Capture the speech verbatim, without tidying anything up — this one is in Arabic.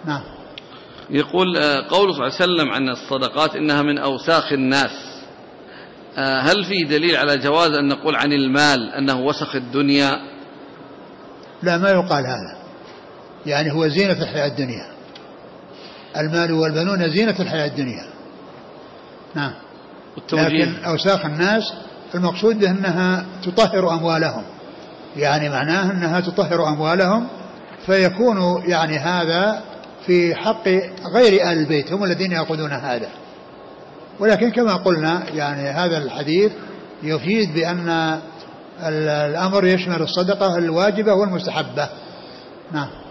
نعم. يقول قوله صلى الله عليه وسلم عن الصدقات إنها من أوساخ الناس، هل في دليل على جواز أن نقول عن المال أنه وسخ الدنيا؟ لا، ما يقال هذا، يعني هو زينة الحياة الدنيا، المال والبنون زينة الحياة الدنيا. نعم. لكن أوساخ الناس المقصود به أنها تطهر أموالهم، يعني معناه أنها تطهر أموالهم، فيكون يعني هذا في حق غير آل البيت، هم الذين يأخذون هذا. ولكن كما قلنا يعني هذا الحديث يفيد بأن الأمر يشمل الصدقة الواجبة والمستحبة. نعم.